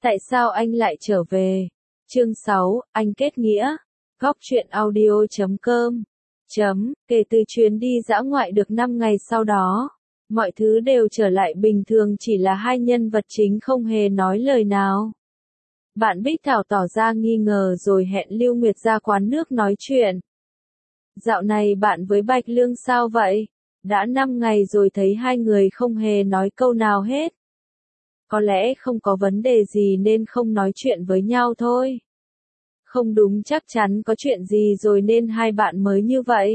Tại sao anh lại trở về? Chương 6, anh kết nghĩa. Góc truyện audio.com. Kể từ chuyến đi dã ngoại được 5 ngày sau đó, mọi thứ đều trở lại bình thường, chỉ là hai nhân vật chính không hề nói lời nào. Bạn Bích Thảo tỏ ra nghi ngờ rồi hẹn Lưu Nguyệt ra quán nước nói chuyện. Dạo này bạn với Bạch Lương sao vậy? Đã 5 ngày rồi thấy hai người không hề nói câu nào hết. Có lẽ không có vấn đề gì nên không nói chuyện với nhau thôi. Không đúng, chắc chắn có chuyện gì rồi nên hai bạn mới như vậy.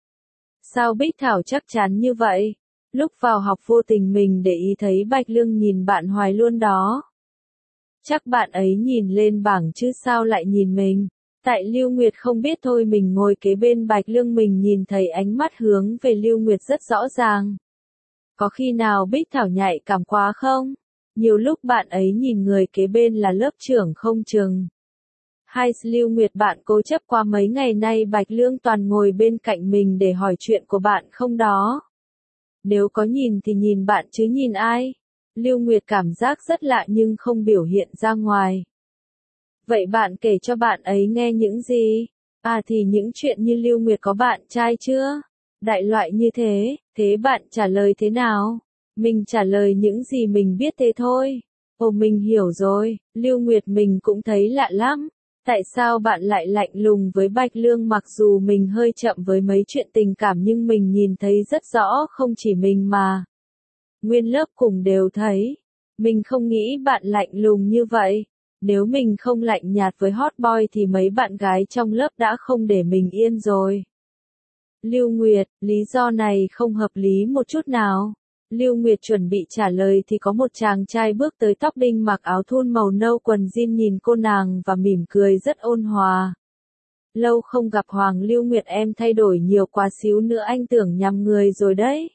Sao Bích Thảo chắc chắn như vậy? Lúc vào học vô tình mình để ý thấy Bạch Lương nhìn bạn hoài luôn đó. Chắc bạn ấy nhìn lên bảng chứ sao lại nhìn mình. Tại Lưu Nguyệt không biết thôi, mình ngồi kế bên Bạch Lương mình nhìn thấy ánh mắt hướng về Lưu Nguyệt rất rõ ràng. Có khi nào Bích Thảo nhạy cảm quá không? Nhiều lúc bạn ấy nhìn người kế bên là lớp trưởng không chừng. Hay Lưu Nguyệt, bạn cố chấp qua mấy ngày nay Bạch Lương toàn ngồi bên cạnh mình để hỏi chuyện của bạn không đó? Nếu có nhìn thì nhìn bạn chứ nhìn ai? Lưu Nguyệt cảm giác rất lạ nhưng không biểu hiện ra ngoài. Vậy bạn kể cho bạn ấy nghe những gì? À thì những chuyện như Lưu Nguyệt có bạn trai chưa? Đại loại như thế, thế bạn trả lời thế nào? Mình trả lời những gì mình biết thế thôi. Ồ, mình hiểu rồi, Lưu Nguyệt, mình cũng thấy lạ lắm. Tại sao bạn lại lạnh lùng với Bạch Lương? Mặc dù mình hơi chậm với mấy chuyện tình cảm nhưng mình nhìn thấy rất rõ, không chỉ mình mà nguyên lớp cùng đều thấy. Mình không nghĩ bạn lạnh lùng như vậy. Nếu mình không lạnh nhạt với hot boy thì mấy bạn gái trong lớp đã không để mình yên rồi. Lưu Nguyệt, lý do này không hợp lý một chút nào. Lưu Nguyệt chuẩn bị trả lời thì có một chàng trai bước tới, tóc đinh, mặc áo thun màu nâu, quần jean, nhìn cô nàng và mỉm cười rất ôn hòa. Lâu không gặp Hoàng Lưu Nguyệt, em thay đổi nhiều quá, xíu nữa anh tưởng nhầm người rồi đấy.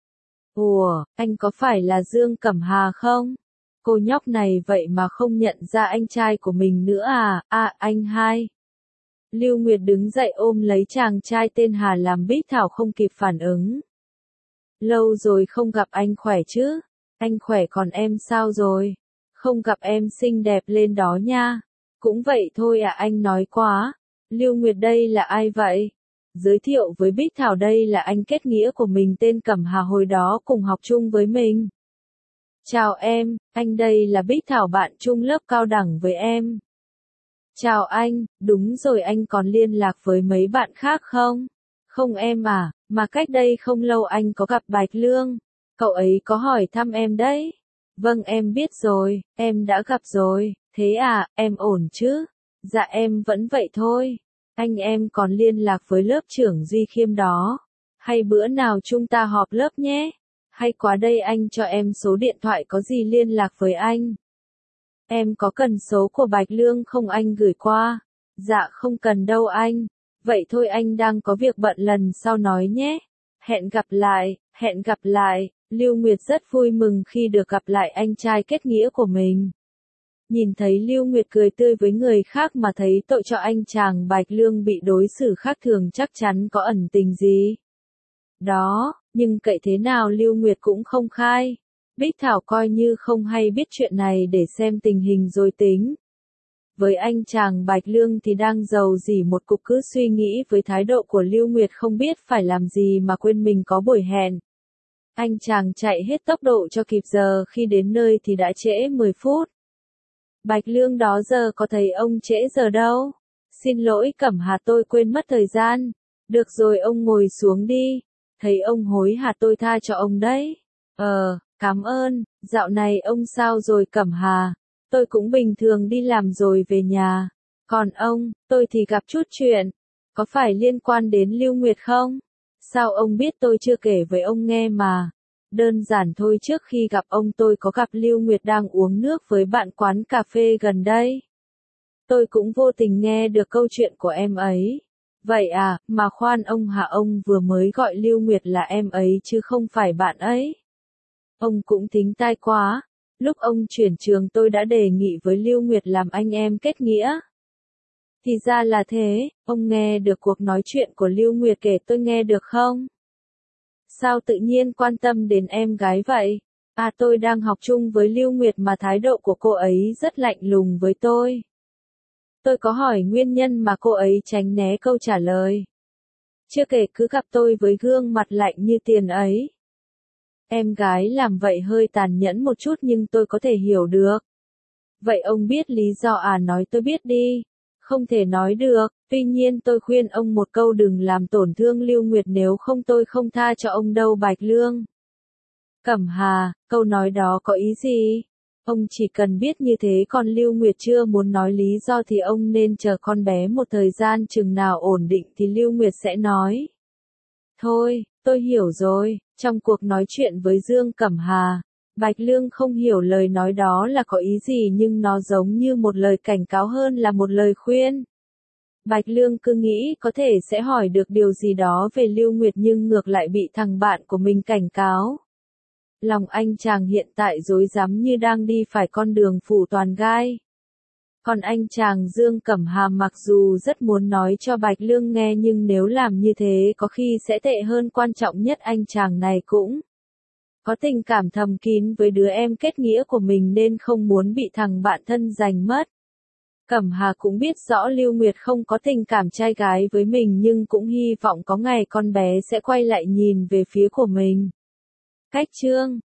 Ủa, anh có phải là Dương Cẩm Hà không? Cô nhóc này vậy mà không nhận ra anh trai của mình nữa à? À, anh hai. Lưu Nguyệt đứng dậy ôm lấy chàng trai tên Hà làm Bích Thảo không kịp phản ứng. Lâu rồi không gặp, anh khỏe chứ? Anh khỏe, còn em sao rồi? Không gặp em xinh đẹp lên đó nha. Cũng vậy thôi à, anh nói quá. Lưu Nguyệt, đây là ai vậy? Giới thiệu với Bích Thảo, đây là anh kết nghĩa của mình tên Cẩm Hà, hồi đó cùng học chung với mình. Chào em, anh đây là Bích Thảo, bạn chung lớp cao đẳng với em. Chào anh, đúng rồi, anh còn liên lạc với mấy bạn khác không? Không em à, mà cách đây không lâu anh có gặp Bạch Lương. Cậu ấy có hỏi thăm em đấy. Vâng, em biết rồi, em đã gặp rồi. Thế à, em ổn chứ? Dạ em vẫn vậy thôi. Anh em còn liên lạc với lớp trưởng Duy Khiêm đó. Hay bữa nào chúng ta họp lớp nhé? Hay quá, đây anh cho em số điện thoại, có gì liên lạc với anh. Em có cần số của Bạch Lương không, anh gửi qua? Dạ không cần đâu anh. Vậy thôi, anh đang có việc bận, lần sau nói nhé. Hẹn gặp lại, hẹn gặp lại. Lưu Nguyệt rất vui mừng khi được gặp lại anh trai kết nghĩa của mình. Nhìn thấy Lưu Nguyệt cười tươi với người khác mà thấy tội cho anh chàng Bạch Lương bị đối xử khác thường, chắc chắn có ẩn tình gì đó, nhưng kệ thế nào Lưu Nguyệt cũng không khai. Bích Thảo coi như không hay biết chuyện này để xem tình hình rồi tính. Với anh chàng Bạch Lương thì đang giàu dỉ một cục, cứ suy nghĩ với thái độ của Lưu Nguyệt không biết phải làm gì mà quên mình có buổi hẹn. Anh chàng chạy hết tốc độ cho kịp giờ, khi đến nơi thì đã trễ 10 phút. Bạch Lương đó giờ có thấy ông trễ giờ đâu. Xin lỗi Cẩm Hà, tôi quên mất thời gian. Được rồi, ông ngồi xuống đi. Thấy ông hối hả, tôi tha cho ông đấy. Cảm ơn. Dạo này ông sao rồi Cẩm Hà? Tôi cũng bình thường, đi làm rồi về nhà. Còn ông, tôi thì gặp chút chuyện. Có phải liên quan đến Lưu Nguyệt không? Sao ông biết, tôi chưa kể với ông nghe mà. Đơn giản thôi, trước khi gặp ông tôi có gặp Lưu Nguyệt đang uống nước với bạn quán cà phê gần đây. Tôi cũng vô tình nghe được câu chuyện của em ấy. Vậy à, mà khoan ông Hà, ông vừa mới gọi Lưu Nguyệt là em ấy chứ không phải bạn ấy. Ông cũng thính tai quá. Lúc ông chuyển trường tôi đã đề nghị với Lưu Nguyệt làm anh em kết nghĩa. Thì ra là thế, ông nghe được cuộc nói chuyện của Lưu Nguyệt kể tôi nghe được không? Sao tự nhiên quan tâm đến em gái vậy? À tôi đang học chung với Lưu Nguyệt mà thái độ của cô ấy rất lạnh lùng với tôi. Tôi có hỏi nguyên nhân mà cô ấy tránh né câu trả lời. Chưa kể cứ gặp tôi với gương mặt lạnh như tiền ấy. Em gái làm vậy hơi tàn nhẫn một chút nhưng tôi có thể hiểu được. Vậy ông biết lý do à, nói tôi biết đi. Không thể nói được, tuy nhiên tôi khuyên ông một câu, đừng làm tổn thương Lưu Nguyệt, nếu không tôi không tha cho ông đâu Bạch Lương. Cẩm Hà, câu nói đó có ý gì? Ông chỉ cần biết như thế, còn Lưu Nguyệt chưa muốn nói lý do thì ông nên chờ con bé một thời gian, chừng nào ổn định thì Lưu Nguyệt sẽ nói. Thôi, tôi hiểu rồi. Trong cuộc nói chuyện với Dương Cẩm Hà, Bạch Lương không hiểu lời nói đó là có ý gì, nhưng nó giống như một lời cảnh cáo hơn là một lời khuyên. Bạch Lương cứ nghĩ có thể sẽ hỏi được điều gì đó về Lưu Nguyệt nhưng ngược lại bị thằng bạn của mình cảnh cáo. Lòng anh chàng hiện tại rối rắm như đang đi phải con đường phủ toàn gai. Còn anh chàng Dương Cẩm Hà mặc dù rất muốn nói cho Bạch Lương nghe nhưng nếu làm như thế có khi sẽ tệ hơn, quan trọng nhất anh chàng này cũng có tình cảm thầm kín với đứa em kết nghĩa của mình nên không muốn bị thằng bạn thân giành mất. Cẩm Hà cũng biết rõ Lưu Nguyệt không có tình cảm trai gái với mình nhưng cũng hy vọng có ngày con bé sẽ quay lại nhìn về phía của mình. Cách chương